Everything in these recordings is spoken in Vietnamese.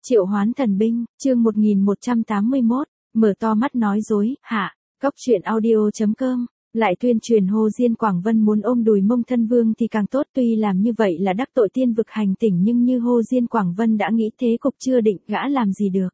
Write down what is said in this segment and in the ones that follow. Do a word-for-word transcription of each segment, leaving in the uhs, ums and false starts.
Triệu hoán thần binh, chương một nghìn một trăm tám mươi mốt, mở to mắt nói dối, hạ, cóc truyện audio.com, lại tuyên truyền Hồ Diên Quảng Vân muốn ôm đùi Mông Thân Vương thì càng tốt, tuy làm như vậy là đắc tội tiên vực hành tỉnh nhưng như Hồ Diên Quảng Vân đã nghĩ thế cục chưa định, gã làm gì được.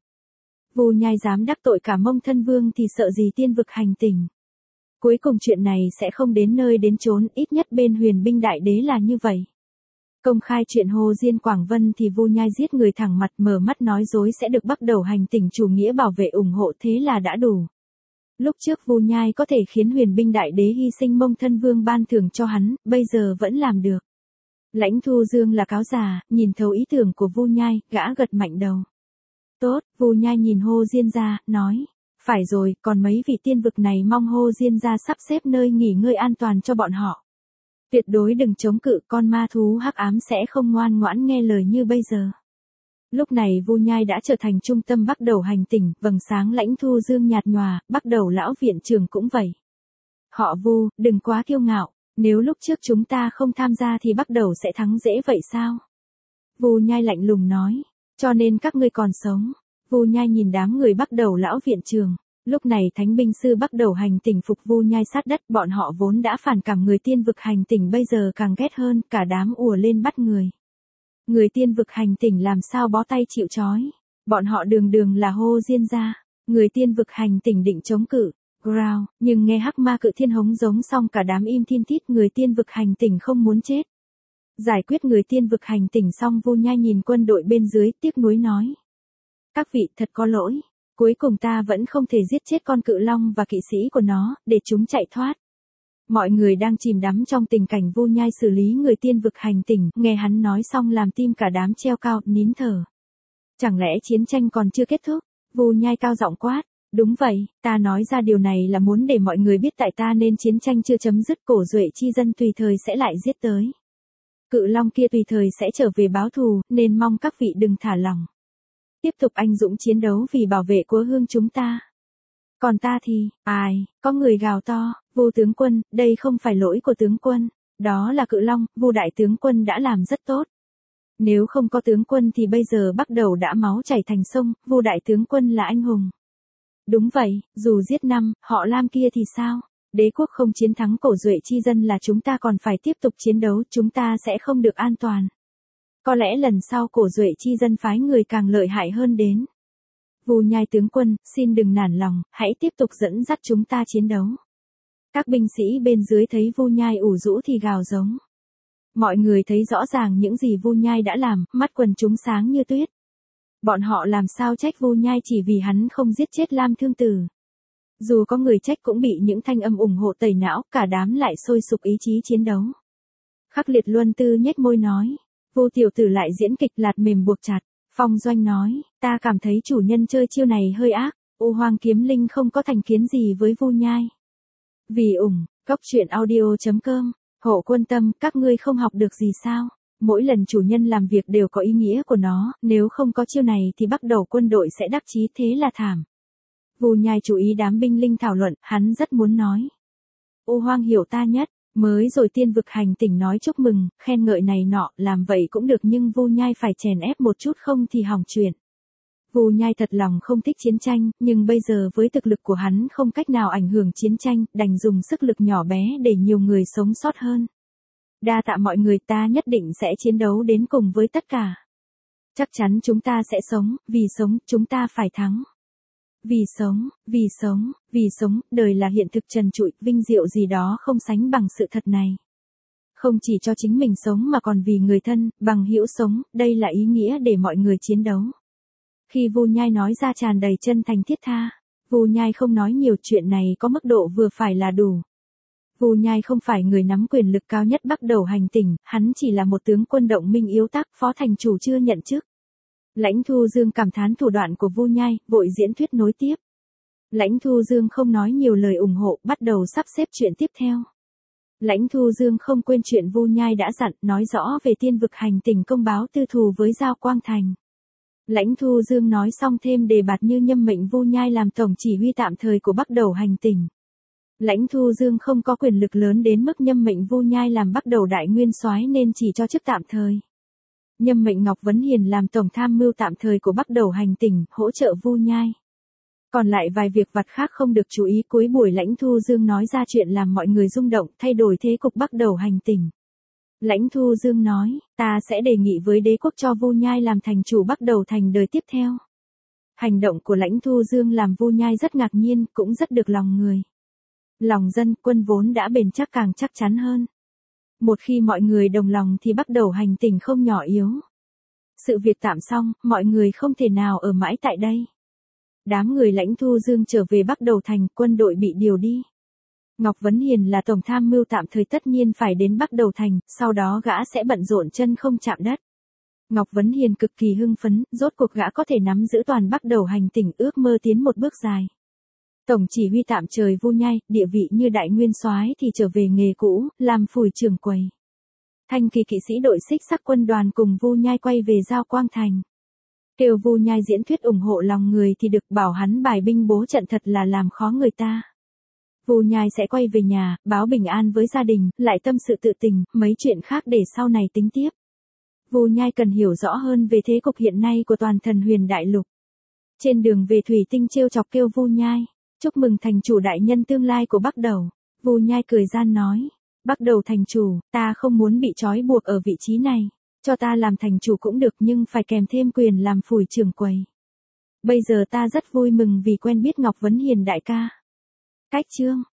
Vu Nhai dám đắc tội cả Mông Thân Vương thì sợ gì tiên vực hành tỉnh. Cuối cùng chuyện này sẽ không đến nơi đến chốn, ít nhất bên Huyền Binh Đại Đế là như vậy. Công khai chuyện Hồ Diên Quảng Vân thì Vu Nhai giết người thẳng mặt mở mắt nói dối sẽ được bắt đầu hành tỉnh chủ nghĩa bảo vệ ủng hộ, thế là đã đủ. Lúc trước Vu Nhai có thể khiến Huyền Binh Đại Đế hy sinh Mông Thân Vương ban thưởng cho hắn, bây giờ vẫn làm được. Lãnh Thu Dương là cáo già, nhìn thấu ý tưởng của Vu Nhai, gã gật mạnh đầu. Tốt, Vu Nhai nhìn Hồ Diên gia, nói. Phải rồi, còn mấy vị tiên vực này mong Hồ Diên gia sắp xếp nơi nghỉ ngơi an toàn cho bọn họ. Tuyệt đối đừng chống cự, con ma thú hắc ám sẽ không ngoan ngoãn nghe lời như bây giờ. Lúc này Vu Nhai đã trở thành trung tâm bắt đầu hành tỉnh, vầng sáng Lãnh Thu Dương nhạt nhòa, bắt đầu lão viện trưởng cũng vậy. Họ Vu, đừng quá kiêu ngạo, nếu lúc trước chúng ta không tham gia thì bắt đầu sẽ thắng dễ vậy sao? Vu Nhai lạnh lùng nói, cho nên các ngươi còn sống. Vu Nhai nhìn đám người bắt đầu lão viện trưởng. Lúc này Thánh binh sư bắt đầu hành tỉnh phục Vu Nhai sát đất, bọn họ vốn đã phản cảm người tiên vực hành tỉnh bây giờ càng ghét hơn, cả đám ùa lên bắt người. Người tiên vực hành tỉnh làm sao bó tay chịu trói, bọn họ đường đường là Hồ Diên gia, người tiên vực hành tỉnh định chống cự, growl, nhưng nghe hắc ma cự thiên hống giống xong cả đám im thiên tít, người tiên vực hành tỉnh không muốn chết. Giải quyết người tiên vực hành tỉnh xong Vu Nhai nhìn quân đội bên dưới tiếc nuối nói. Các vị thật có lỗi. Cuối cùng ta vẫn không thể giết chết con cự long và kỵ sĩ của nó, để chúng chạy thoát. Mọi người đang chìm đắm trong tình cảnh Vu Nhai xử lý người tiên vực hành tỉnh, nghe hắn nói xong làm tim cả đám treo cao, nín thở. Chẳng lẽ chiến tranh còn chưa kết thúc? Vu Nhai cao giọng quát. Đúng vậy, ta nói ra điều này là muốn để mọi người biết tại ta nên chiến tranh chưa chấm dứt, cổ duệ chi dân tùy thời sẽ lại giết tới. Cự long kia tùy thời sẽ trở về báo thù, nên mong các vị đừng thả lỏng. Tiếp tục anh dũng chiến đấu vì bảo vệ quốc hương chúng ta. Còn ta thì, ai, có người gào to, Vu tướng quân, đây không phải lỗi của tướng quân, đó là cự long, Vu đại tướng quân đã làm rất tốt. Nếu không có tướng quân thì bây giờ bắt đầu đã máu chảy thành sông, Vu đại tướng quân là anh hùng. Đúng vậy, dù giết năm, họ Lam kia thì sao? Đế quốc không chiến thắng cổ duệ chi dân là chúng ta còn phải tiếp tục chiến đấu, chúng ta sẽ không được an toàn. Có lẽ lần sau cổ duệ chi dân phái người càng lợi hại hơn đến. Vu Nhai tướng quân, xin đừng nản lòng, hãy tiếp tục dẫn dắt chúng ta chiến đấu. Các binh sĩ bên dưới thấy Vu Nhai ủ rũ thì gào giống. Mọi người thấy rõ ràng những gì Vu Nhai đã làm, mắt quần chúng sáng như tuyết. Bọn họ làm sao trách Vu Nhai chỉ vì hắn không giết chết Lam Thương Tử. Dù có người trách cũng bị những thanh âm ủng hộ tẩy não, cả đám lại sôi sục ý chí chiến đấu. Khắc Liệt Luân Tư nhếch môi nói. Vu tiểu tử lại diễn kịch lạt mềm buộc chặt. Phong Doanh nói, ta cảm thấy chủ nhân chơi chiêu này hơi ác. U Hoang Kiếm Linh không có thành kiến gì với Vu Nhai. Vì ủng, cóc truyện audio.com, hộ quân tâm, các ngươi không học được gì sao? Mỗi lần chủ nhân làm việc đều có ý nghĩa của nó, nếu không có chiêu này thì bắt đầu quân đội sẽ đắc chí, thế là thảm. Vu Nhai chú ý đám binh linh thảo luận, hắn rất muốn nói. U Hoang hiểu ta nhất. Mới rồi tiên vực hành tỉnh nói chúc mừng, khen ngợi này nọ, làm vậy cũng được nhưng Vu Nhai phải chèn ép một chút không thì hỏng chuyện. Vu Nhai thật lòng không thích chiến tranh, nhưng bây giờ với thực lực của hắn không cách nào ảnh hưởng chiến tranh, đành dùng sức lực nhỏ bé để nhiều người sống sót hơn. Đa tạ mọi người, ta nhất định sẽ chiến đấu đến cùng với tất cả. Chắc chắn chúng ta sẽ sống, vì sống, chúng ta phải thắng. Vì sống, vì sống, vì sống, đời là hiện thực trần trụi, vinh diệu gì đó không sánh bằng sự thật này. Không chỉ cho chính mình sống mà còn vì người thân, bằng hữu sống, đây là ý nghĩa để mọi người chiến đấu. Khi Vu Nhai nói ra tràn đầy chân thành thiết tha, Vu Nhai không nói nhiều, chuyện này có mức độ vừa phải là đủ. Vu Nhai không phải người nắm quyền lực cao nhất bắt đầu hành tỉnh, hắn chỉ là một tướng quân động minh yếu tác, phó thành chủ chưa nhận chức. Lãnh Thu Dương cảm thán thủ đoạn của Vu Nhai, vội diễn thuyết nối tiếp. Lãnh Thu Dương không nói nhiều lời ủng hộ, bắt đầu sắp xếp chuyện tiếp theo. Lãnh Thu Dương không quên chuyện Vu Nhai đã dặn, nói rõ về tiên vực hành tỉnh công báo tư thù với Giao Quang Thành. Lãnh Thu Dương nói xong thêm đề bạt như nhâm mệnh Vu Nhai làm tổng chỉ huy tạm thời của bắt đầu hành tỉnh. Lãnh Thu Dương không có quyền lực lớn đến mức nhâm mệnh Vu Nhai làm bắt đầu đại nguyên soái nên chỉ cho chức tạm thời. Nhâm mệnh Ngọc Vấn Hiền làm tổng tham mưu tạm thời của Bắc Đầu Hành tỉnh, hỗ trợ Vu Nhai. Còn lại vài việc vặt khác không được chú ý, cuối buổi Lãnh Thu Dương nói ra chuyện làm mọi người rung động, thay đổi thế cục Bắc Đầu Hành tỉnh. Lãnh Thu Dương nói, ta sẽ đề nghị với đế quốc cho Vu Nhai làm thành chủ Bắc Đầu Thành đời tiếp theo. Hành động của Lãnh Thu Dương làm Vu Nhai rất ngạc nhiên, cũng rất được lòng người. Lòng dân quân vốn đã bền chắc càng chắc chắn hơn. Một khi mọi người đồng lòng thì Bắc Đầu Hành tỉnh không nhỏ yếu. Sự việc tạm xong, mọi người không thể nào ở mãi tại đây. Đám người Lãnh Thu Dương trở về Bắc Đầu Thành, quân đội bị điều đi. Ngọc Vấn Hiền là tổng tham mưu tạm thời tất nhiên phải đến Bắc Đầu Thành, sau đó gã sẽ bận rộn chân không chạm đất. Ngọc Vấn Hiền cực kỳ hưng phấn, rốt cuộc gã có thể nắm giữ toàn Bắc Đầu Hành tỉnh, ước mơ tiến một bước dài. Tổng chỉ huy tạm trời Vu Nhai, địa vị như đại nguyên soái thì trở về nghề cũ, làm phủi trưởng quầy. Thanh Kỳ kỵ sĩ đội xích sắc quân đoàn cùng Vu Nhai quay về Giao Quang Thành. Kêu Vu Nhai diễn thuyết ủng hộ lòng người thì được, bảo hắn bài binh bố trận thật là làm khó người ta. Vu Nhai sẽ quay về nhà, báo bình an với gia đình, lại tâm sự tự tình, mấy chuyện khác để sau này tính tiếp. Vu Nhai cần hiểu rõ hơn về thế cục hiện nay của toàn Thần Huyền Đại Lục. Trên đường về Thủy Tinh trêu chọc kêu Vu Nhai, chúc mừng thành chủ đại nhân tương lai của Bắc Đầu. Vu Nhai cười gian nói, Bắc Đầu thành chủ, ta không muốn bị trói buộc ở vị trí này, cho ta làm thành chủ cũng được nhưng phải kèm thêm quyền làm phủi trưởng quầy. Bây giờ ta rất vui mừng vì quen biết Ngọc Vấn Hiền đại ca. Cách chương